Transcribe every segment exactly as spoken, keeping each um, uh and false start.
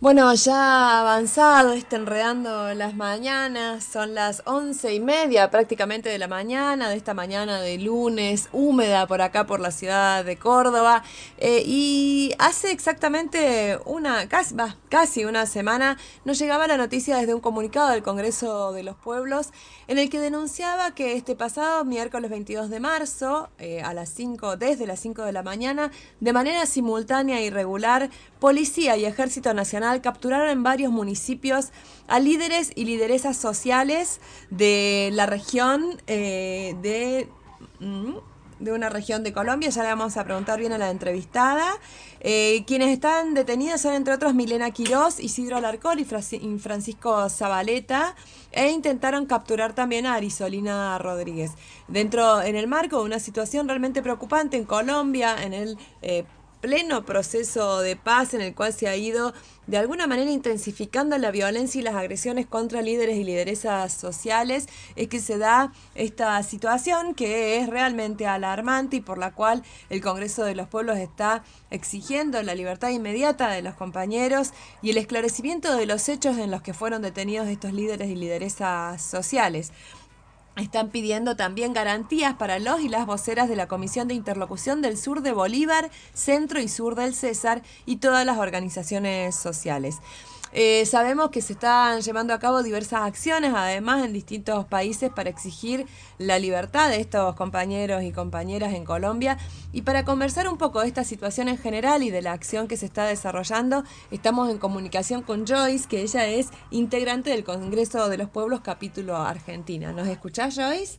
Bueno, ya avanzado, este enredando las mañanas, son las once y media prácticamente de la mañana, de esta mañana de lunes, húmeda por acá por la ciudad de Córdoba. Eh, y hace exactamente una, casi, bah, casi una semana, nos llegaba la noticia desde un comunicado del Congreso de los Pueblos en el que denunciaba que este pasado miércoles veintidós de marzo, eh, a las cinco, desde las cinco de la mañana, de manera simultánea e irregular, Policía y Ejército Nacional capturaron en varios municipios a líderes y lideresas sociales de la región eh, de... mm, de una región de Colombia, ya le vamos a preguntar bien a la entrevistada. Eh, quienes están detenidos son, entre otros, Milena Quirós, Isidro Alarcón y Francisco Zabaleta, e intentaron capturar también a Arisolina Rodríguez. Dentro, en el marco de una situación realmente preocupante en Colombia, en el eh, pleno proceso de paz en el cual se ha ido de alguna manera intensificando la violencia y las agresiones contra líderes y lideresas sociales, es que se da esta situación que es realmente alarmante y por la cual el Congreso de los Pueblos está exigiendo la libertad inmediata de los compañeros y el esclarecimiento de los hechos en los que fueron detenidos estos líderes y lideresas sociales. Están pidiendo también garantías para los y las voceras de la Comisión de Interlocución del Sur de Bolívar, Centro y Sur del César y todas las organizaciones sociales. Eh, sabemos que se están llevando a cabo diversas acciones, además, en distintos países para exigir la libertad de estos compañeros y compañeras en Colombia. Y para conversar un poco de esta situación en general y de la acción que se está desarrollando, estamos en comunicación con Joyce, que ella es integrante del Congreso de los Pueblos capítulo Argentina. ¿Nos escuchás, Joyce?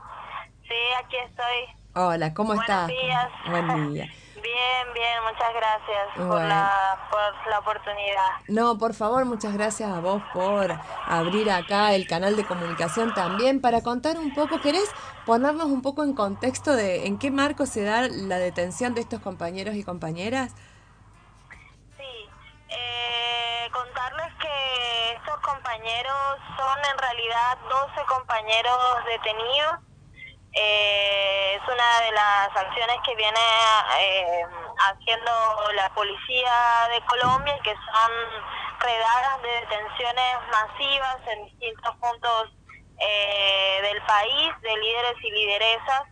Sí, aquí estoy. Hola, ¿cómo Buenos estás? días. Buen día. Bien, bien, muchas gracias por Bueno. la por la oportunidad. No, por favor, muchas gracias a vos por abrir acá el canal de comunicación también para contar un poco. ¿Querés ponernos un poco en contexto de en qué marco se da la detención de estos compañeros y compañeras? Sí, eh, contarles que estos compañeros son en realidad doce compañeros detenidos. Eh, es una de las acciones que viene eh, haciendo la policía de Colombia, que son redadas de detenciones masivas en distintos puntos eh, del país, de líderes y lideresas,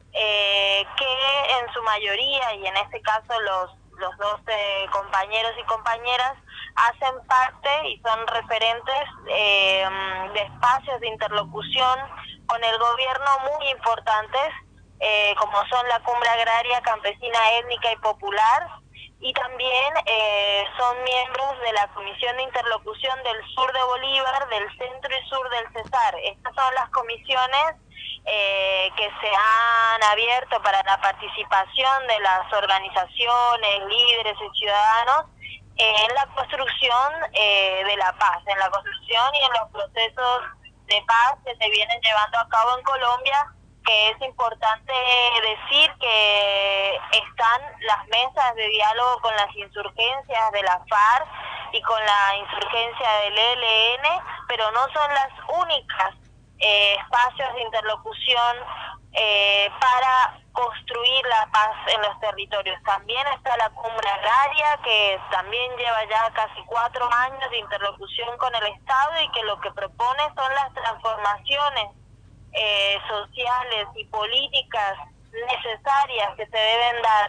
eh, que en su mayoría, y en este caso los, los doce compañeros y compañeras, hacen parte y son referentes eh, de espacios de interlocución con el gobierno muy importantes, eh, como son la Cumbre Agraria, Campesina, Étnica y Popular, y también eh, son miembros de la Comisión de Interlocución del Sur de Bolívar, del Centro y Sur del Cesar. Estas son las comisiones eh, que se han abierto para la participación de las organizaciones, líderes y ciudadanos en la construcción eh, de la paz, en la construcción y en los procesos de paz que se vienen llevando a cabo en Colombia, que es importante decir que están las mesas de diálogo con las insurgencias de la FARC y con la insurgencia del E L N, pero no son las únicas eh, espacios de interlocución eh, para construir la paz en los territorios. También está la Cumbre Agraria, que también lleva ya casi cuatro años de interlocución con el Estado y que lo que propone son las transformaciones eh, sociales y políticas necesarias que se deben dar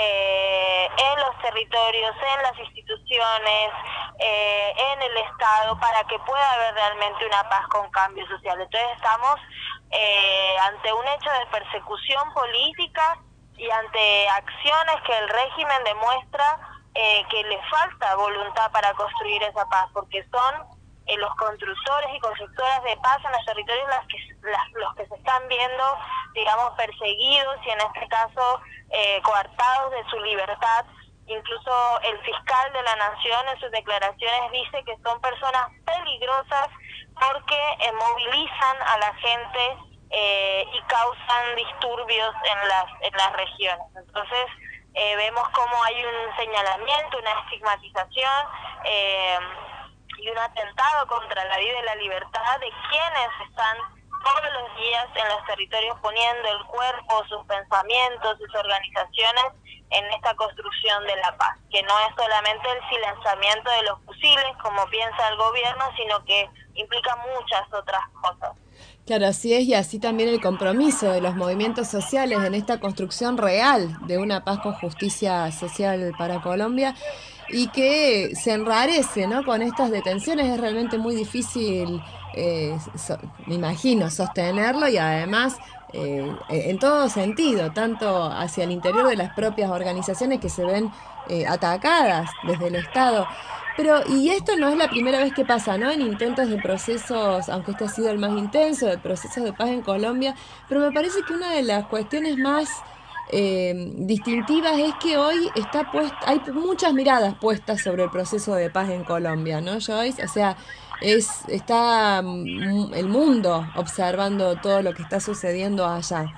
eh, en los territorios, en las instituciones, eh, en el Estado, para que pueda haber realmente una paz con cambio social. Entonces estamos eh, ante un hecho de persecución política y ante acciones que el régimen demuestra eh, que le falta voluntad para construir esa paz, porque son eh, los constructores y constructoras de paz en los territorios las que, las, los que se están viendo, digamos, perseguidos y en este caso eh, coartados de su libertad. Incluso el fiscal de la Nación en sus declaraciones dice que son personas peligrosas porque eh, movilizan a la gente eh, y causan disturbios en las, en las regiones. Entonces eh, vemos como hay un señalamiento, una estigmatización eh, y un atentado contra la vida y la libertad de quienes están todos los días en los territorios poniendo el cuerpo, sus pensamientos, sus organizaciones en esta construcción de la paz, que no es solamente el silenciamiento de los fusiles, como piensa el gobierno, sino que implica muchas otras cosas. Claro, así es, y así también el compromiso de los movimientos sociales en esta construcción real de una paz con justicia social para Colombia y que se enrarece, ¿no? Con estas detenciones es realmente muy difícil, eh, so- me imagino, sostenerlo y además eh, en todo sentido, tanto hacia el interior de las propias organizaciones que se ven eh, atacadas desde el Estado. Pero, y esto no es la primera vez que pasa, ¿no? En intentos de procesos, aunque este ha sido el más intenso, de procesos de paz en Colombia, pero me parece que una de las cuestiones más eh, distintivas es que hoy está puesta, hay muchas miradas puestas sobre el proceso de paz en Colombia, ¿no, Joyce? O sea, es, está mm, el mundo observando todo lo que está sucediendo allá.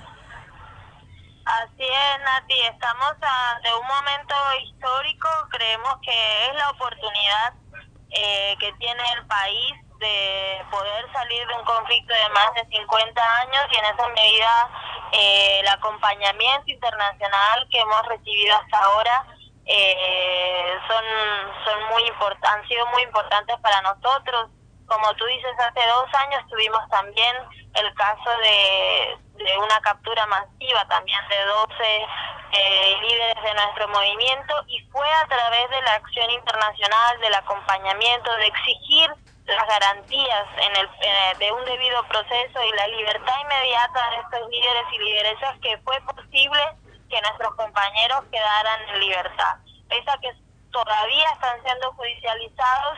Así es, Nati, estamos ante un momento histórico, creemos que es la oportunidad eh, que tiene el país de poder salir de un conflicto de más de cincuenta años y en esa medida eh, el acompañamiento internacional que hemos recibido hasta ahora eh, son, son muy import- han sido muy importantes para nosotros. Como tú dices, hace dos años tuvimos también el caso de, de una captura masiva también de doce eh, líderes de nuestro movimiento y fue a través de la acción internacional, del acompañamiento, de exigir las garantías en el, eh, de un debido proceso y la libertad inmediata de estos líderes y lideresas que fue posible que nuestros compañeros quedaran en libertad. Pese a que todavía están siendo judicializados,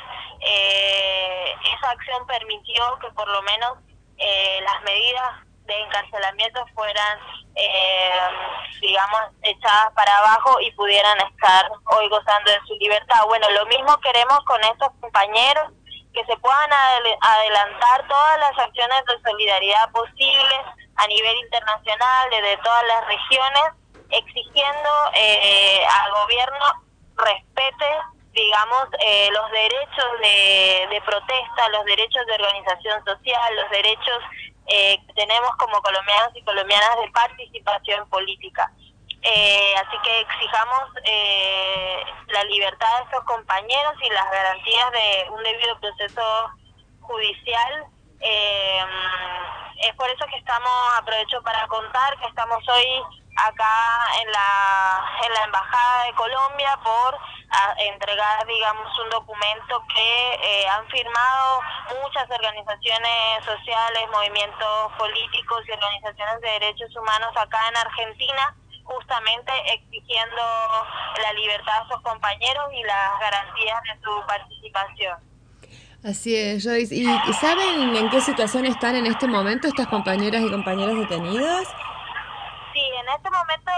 eh, esa acción permitió que por lo menos eh, las medidas de encarcelamiento fueran, eh, digamos, echadas para abajo y pudieran estar hoy gozando de su libertad. Bueno, lo mismo queremos con estos compañeros, que se puedan adel- adelantar todas las acciones de solidaridad posibles a nivel internacional, desde todas las regiones, exigiendo eh, al gobierno respete, digamos, eh, los derechos de, de protesta, los derechos de organización social, los derechos eh, que tenemos como colombianos y colombianas de participación política. Eh, así que exijamos eh, la libertad de estos compañeros y las garantías de un debido proceso judicial. Eh, es por eso que estamos, aprovecho para contar que estamos hoy acá en la en la Embajada de Colombia por a, entregar, digamos, un documento que eh, han firmado muchas organizaciones sociales, movimientos políticos y organizaciones de derechos humanos acá en Argentina, justamente exigiendo la libertad de sus compañeros y las garantías de su participación. Así es, Joyce. ¿Y saben en qué situación están en este momento estas compañeras y compañeros detenidos? Sí, en este momento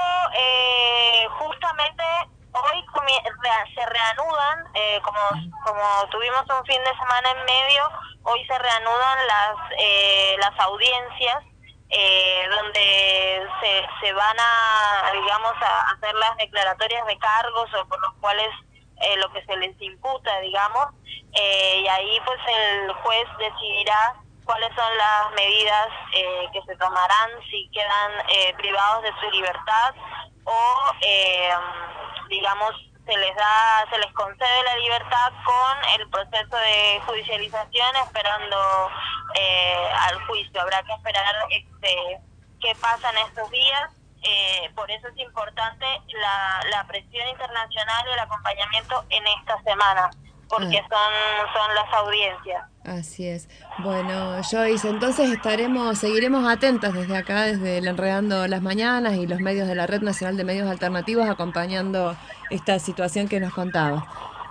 eh, justamente hoy se reanudan, eh, como como tuvimos un fin de semana en medio, hoy se reanudan las eh, las audiencias eh, donde se, se van a, digamos, a hacer las declaratorias de cargos o por los cuales eh, lo que se les imputa, digamos, eh, y ahí pues el juez decidirá cuáles son las medidas eh, que se tomarán si quedan eh, privados de su libertad o eh, digamos se les da se les concede la libertad con el proceso de judicialización esperando eh, al juicio. Habrá que esperar este qué pasa en estos días. Eh, por eso es importante la, la presión internacional y el acompañamiento en esta semana, porque Ah, son son las audiencias. así es. Bueno, Joyce, entonces estaremos, seguiremos atentas desde acá, desde el Enredando las Mañanas y los medios de la Red Nacional de Medios Alternativos, acompañando esta situación que nos contaba.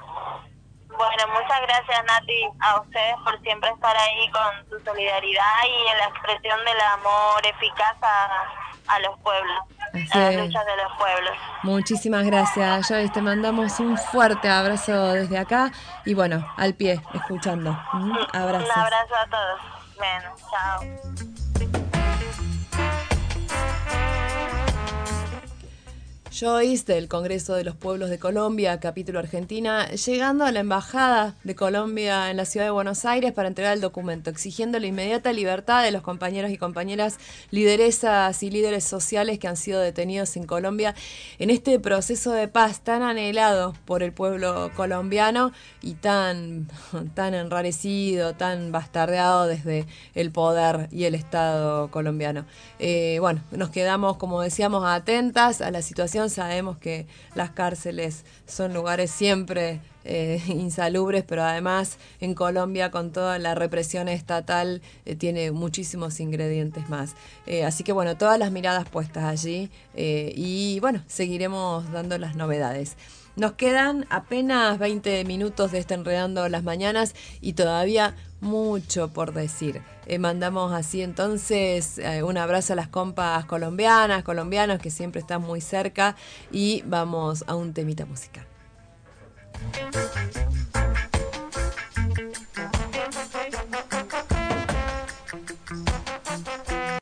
Bueno, muchas gracias, Nati, a ustedes por siempre estar ahí con su solidaridad y en la expresión del amor eficaz a, a los pueblos, a Así las es. luchas de los pueblos. Muchísimas gracias, Joyce. Te mandamos un fuerte abrazo desde acá y bueno, al pie, escuchando. ¿Mm? Un Abrazos. abrazo a todos. Bueno, chao. Joyce del Congreso de los Pueblos de Colombia, capítulo Argentina, llegando a la Embajada de Colombia en la ciudad de Buenos Aires para entregar el documento, exigiendo la inmediata libertad de los compañeros y compañeras lideresas y líderes sociales que han sido detenidos en Colombia en este proceso de paz tan anhelado por el pueblo colombiano y tan, tan enrarecido, tan bastardeado desde el poder y el Estado colombiano. Eh, bueno, nos quedamos, como decíamos, atentas a la situación. Sabemos que las cárceles son lugares siempre eh, insalubres, pero además en Colombia con toda la represión estatal eh, tiene muchísimos ingredientes más. Eh, así que bueno, todas las miradas puestas allí eh, y bueno, seguiremos dando las novedades. Nos quedan apenas veinte minutos de este Enredando las Mañanas y todavía mucho por decir. Eh, mandamos así entonces eh, un abrazo a las compas colombianas, colombianos que siempre están muy cerca y vamos a un temita musical.